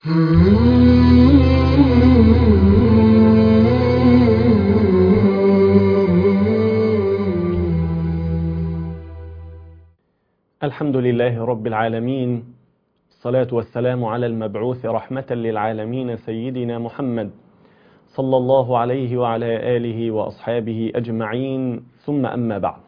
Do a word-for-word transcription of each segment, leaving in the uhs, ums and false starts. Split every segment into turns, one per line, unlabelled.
الحمد لله رب العالمين، الصلاة والسلام على المبعوث رحمة للعالمين سيدنا محمد صلى الله عليه وعلى آله وأصحابه أجمعين، ثم أما بعد.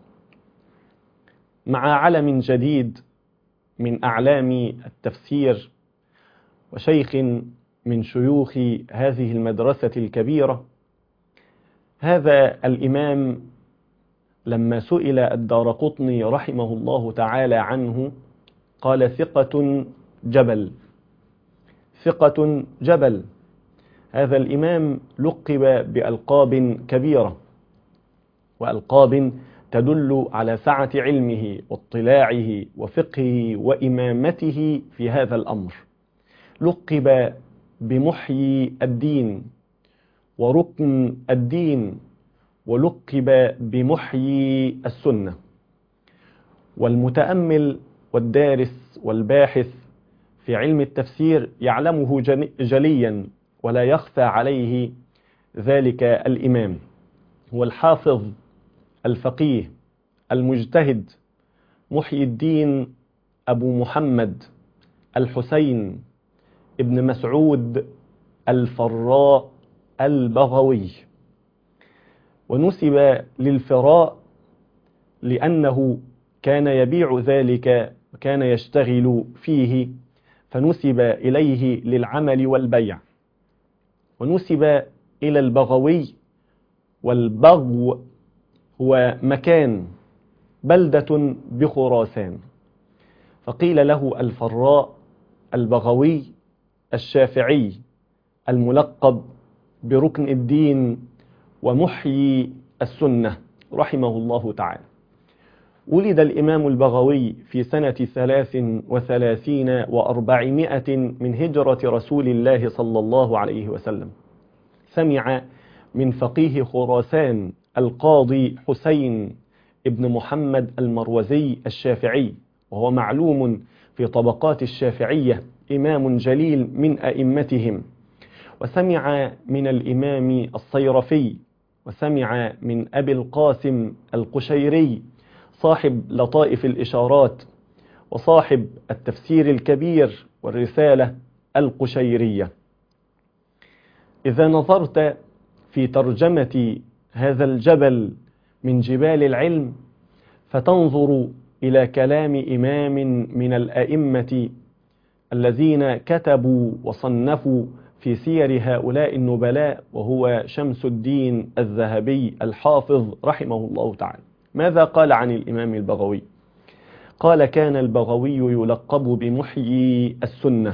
مع علم جديد من أعلام التفسير وشيخ من شيوخ هذه المدرسة الكبيرة، هذا الإمام لما سئل الدارقطني رحمه الله تعالى عنه قال: ثقة جبل، ثقة جبل. هذا الإمام لقب بألقاب كبيرة، وألقاب تدل على سعة علمه واطلاعه وفقهه وإمامته في هذا الأمر. لقب بمحيي الدين وركن الدين، ولقب بمحيي السنة. والمتأمل والدارس والباحث في علم التفسير يعلمه جليا ولا يخفى عليه ذلك الإمام. هو الحافظ الفقيه المجتهد محيي الدين أبو محمد الحسين ابن مسعود الفراء البغوي. ونسب للفراء لأنه كان يبيع ذلك وكان يشتغل فيه، فنسب إليه للعمل والبيع. ونسب إلى البغوي، والبغو هو مكان، بلدة بخراسان، فقيل له الفراء البغوي الشافعي الملقب بركن الدين ومحيي السنة رحمه الله تعالى. ولد الإمام البغوي في سنة ثلاث وثلاثين وأربعمائة من هجرة رسول الله صلى الله عليه وسلم. سمع من فقيه خراسان القاضي حسين ابن محمد المروزي الشافعي، وهو معلوم في طبقات الشافعية، إمام جليل من أئمتهم. وسمع من الإمام الصيرفي، وسمع من أبي القاسم القشيري صاحب لطائف الإشارات وصاحب التفسير الكبير والرسالة القشيرية. إذا نظرت في ترجمة هذا الجبل من جبال العلم، فتنظر إلى كلام إمام من الأئمة الذين كتبوا وصنفوا في سير هؤلاء النبلاء، وهو شمس الدين الذهبي الحافظ رحمه الله تعالى. ماذا قال عن الإمام البغوي؟ قال: كان البغوي يلقب بمحيي السنة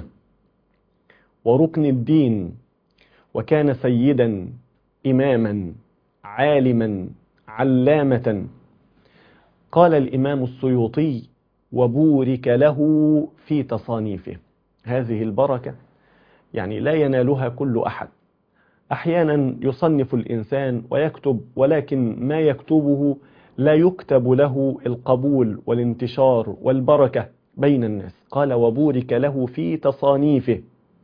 وركن الدين، وكان سيدا إماما عالما علامة. قال الإمام السيوطي: وبورك له في تصانيفه. هذه البركة يعني لا ينالها كل أحد. أحيانا يصنف الإنسان ويكتب، ولكن ما يكتبه لا يكتب له القبول والانتشار والبركة بين الناس. قال: وبورك له في تصانيفه.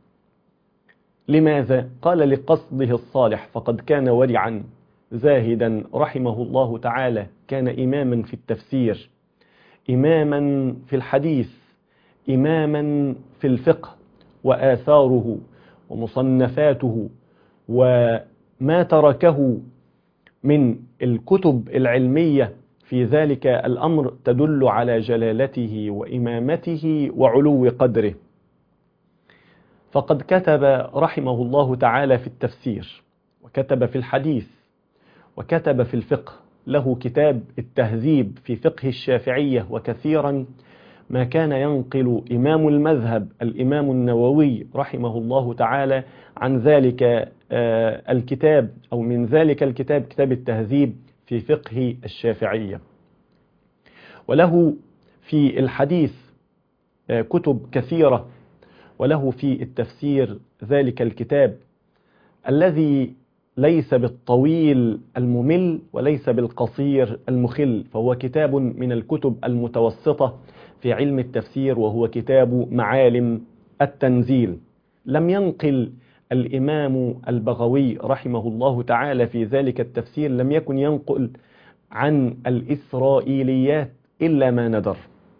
لماذا؟ قال: لقصده الصالح، فقد كان ورعا زاهدا رحمه الله تعالى. كان إماما في التفسير، إماما في الحديث، إماما في الفقه، وآثاره ومصنفاته وما تركه من الكتب العلمية في ذلك الأمر تدل على جلالته وإمامته وعلو قدره. فقد كتب رحمه الله تعالى في التفسير، وكتب في الحديث، وكتب في الفقه. له كتاب التهذيب في فقه الشافعية، وكثيرا ما كان ينقل إمام المذهب الإمام النووي رحمه الله تعالى عن ذلك الكتاب، أو من ذلك الكتاب، كتاب التهذيب في فقه الشافعية. وله في الحديث كتب كثيرة، وله في التفسير ذلك الكتاب الذي ليس بالطويل الممل وليس بالقصير المخل، فهو كتاب من الكتب المتوسطة في علم التفسير، وهو كتاب معالم التنزيل. لم ينقل الإمام البغوي رحمه الله تعالى في ذلك التفسير، لم يكن ينقل عن الإسرائيليات إلا ما ندر،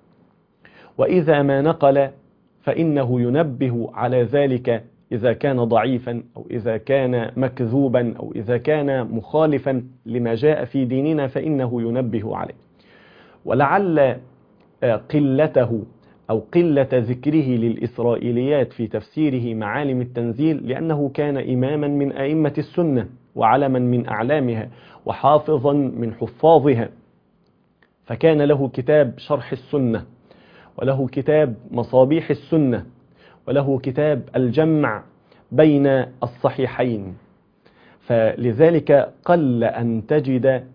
وإذا ما نقل فإنه ينبه على ذلك إذا كان ضعيفا أو إذا كان مكذوبا أو إذا كان مخالفا لما جاء في ديننا فإنه ينبه عليه. ولعل قلته أو قلة ذكره للإسرائيليات في تفسيره معالم التنزيل لأنه كان إماما من أئمة السنة وعلما من أعلامها وحافظا من حفاظها، فكان له كتاب شرح السنة، وله كتاب مصابيح السنة، وله كتاب الجمع بين الصحيحين. فلذلك قل أن تجد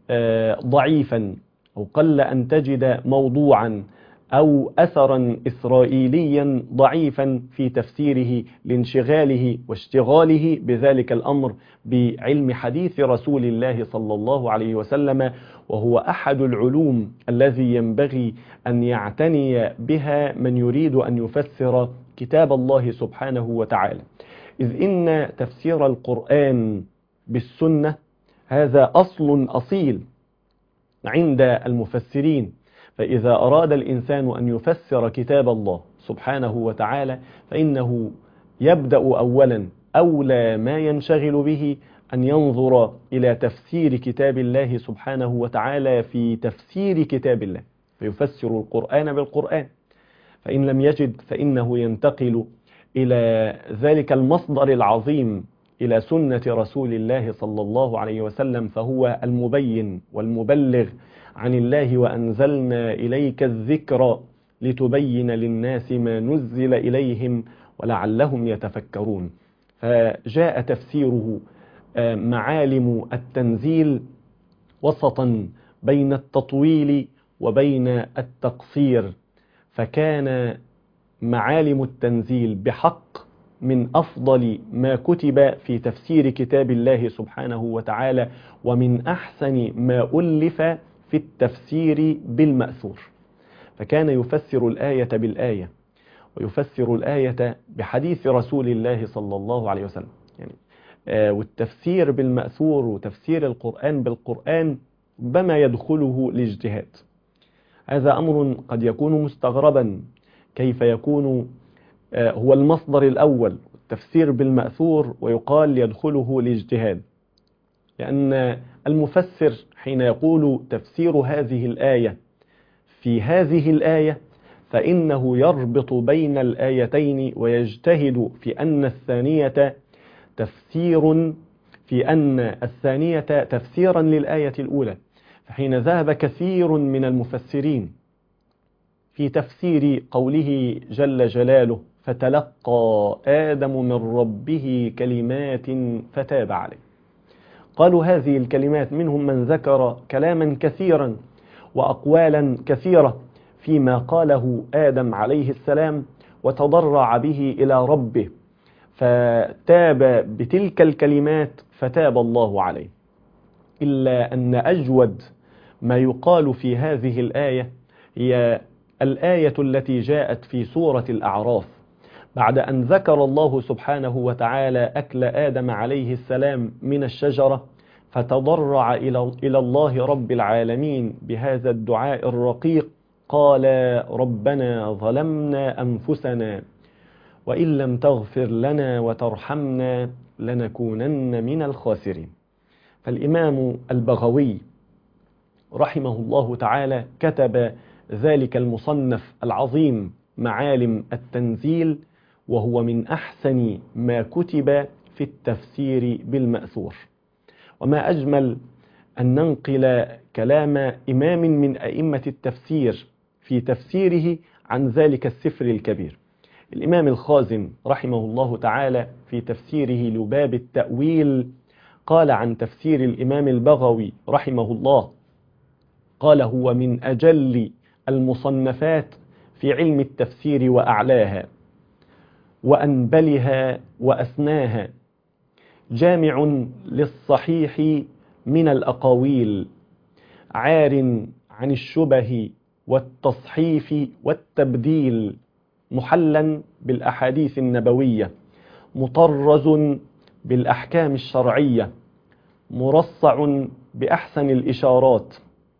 ضعيفا أو قل أن تجد موضوعا أو أثرا إسرائيليا ضعيفا في تفسيره لانشغاله واشتغاله بذلك الأمر بعلم حديث رسول الله صلى الله عليه وسلم، وهو أحد العلوم الذي ينبغي أن يعتني بها من يريد أن يفسر كتاب الله سبحانه وتعالى، إذ إن تفسير القرآن بالسنة هذا أصل أصيل عند المفسرين. فإذا أراد الإنسان أن يفسر كتاب الله سبحانه وتعالى فإنه يبدأ أولا أولى ما ينشغل به أن ينظر إلى تفسير كتاب الله سبحانه وتعالى في تفسير كتاب الله، فيفسر القرآن بالقرآن. فإن لم يجد فإنه ينتقل إلى ذلك المصدر العظيم، إلى سنة رسول الله صلى الله عليه وسلم، فهو المبين والمبلغ عن الله، وأنزلنا إليك الذكر لتبين للناس ما نزل إليهم ولعلهم يتفكرون. فجاء تفسيره معالم التنزيل وسطا بين التطويل وبين التقصير، فكان معالم التنزيل بحق من أفضل ما كتب في تفسير كتاب الله سبحانه وتعالى، ومن أحسن ما ألف في التفسير بالمأثور. فكان يفسر الآية بالآية، ويفسر الآية بحديث رسول الله صلى الله عليه وسلم، يعني آه والتفسير بالمأثور وتفسير القرآن بالقرآن بما يدخله الاجتهاد. هذا أمر قد يكون مستغربا، كيف يكون آه هو المصدر الأول التفسير بالمأثور ويقال يدخله الاجتهاد؟ لأن المفسر حين يقول تفسير هذه الآية في هذه الآية فإنه يربط بين الآيتين ويجتهد في أن الثانية تفسير في أن الثانية تفسيرا للآية الأولى. فحين ذهب كثير من المفسرين في تفسير قوله جل جلاله فتلقى آدم من ربه كلمات فتاب عليه، قالوا هذه الكلمات منهم من ذكر كلاما كثيرا وأقوالا كثيرة فيما قاله آدم عليه السلام وتضرع به إلى ربه فتاب بتلك الكلمات فتاب الله عليه. إلا أن أجود ما يقال في هذه الآية هي الآية التي جاءت في سورة الأعراف بعد أن ذكر الله سبحانه وتعالى أكل آدم عليه السلام من الشجرة، فتضرع إلى الله رب العالمين بهذا الدعاء الرقيق، قال ربنا ظلمنا أنفسنا وإن لم تغفر لنا وترحمنا لنكونن من الخاسرين. فالإمام البغوي رحمه الله تعالى كتب ذلك المصنف العظيم معالم التنزيل، وهو من أحسن ما كتب في التفسير بالمأثور. وما أجمل أن ننقل كلام إمام من أئمة التفسير في تفسيره عن ذلك السفر الكبير. الإمام الخازن رحمه الله تعالى في تفسيره لباب التأويل قال عن تفسير الإمام البغوي رحمه الله، قال هو من أجل المصنفات في علم التفسير وأعلاها وأنبلها وأسناها، جامع للصحيح من الأقاويل، عار عن الشبه والتصحيف والتبديل، محلا بالأحاديث النبوية، مطرز بالأحكام الشرعية، مرصع بأحسن الإشارات،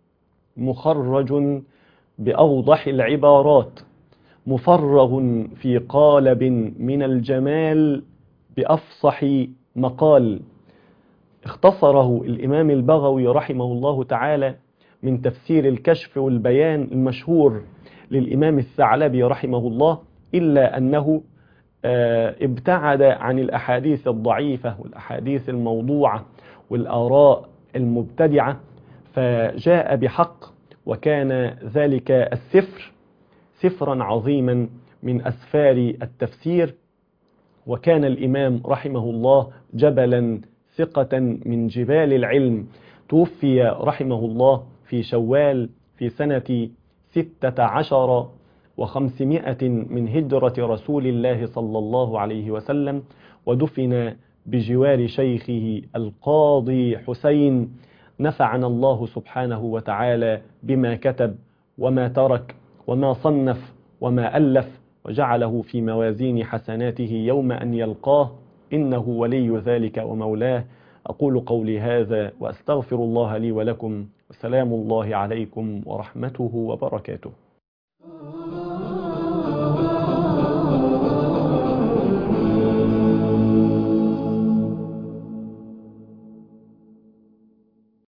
مخرج بأوضح العبارات، مفرغ في قالب من الجمال بأفصح مقال. اختصره الإمام البغوي رحمه الله تعالى من تفسير الكشف والبيان المشهور للإمام الثعلبي رحمه الله، إلا أنه ابتعد عن الأحاديث الضعيفة والأحاديث الموضوعة والآراء المبتدعة، فجاء بحق، وكان ذلك السفر سفرا عظيما من أسفار التفسير. وكان الإمام رحمه الله جبلا ثقة من جبال العلم، توفي رحمه الله في شوال في سنة ستة عشر وخمسمائة من هجرة رسول الله صلى الله عليه وسلم، ودفن بجوار شيخه القاضي حسين. نفعنا الله سبحانه وتعالى بما كتب وما ترك وما صنف وما ألف، وجعله في موازين حسناته يوم أن يلقاه، إنه ولي ذلك ومولاه. أقول قولي هذا وأستغفر الله لي ولكم، والسلام الله عليكم ورحمته وبركاته.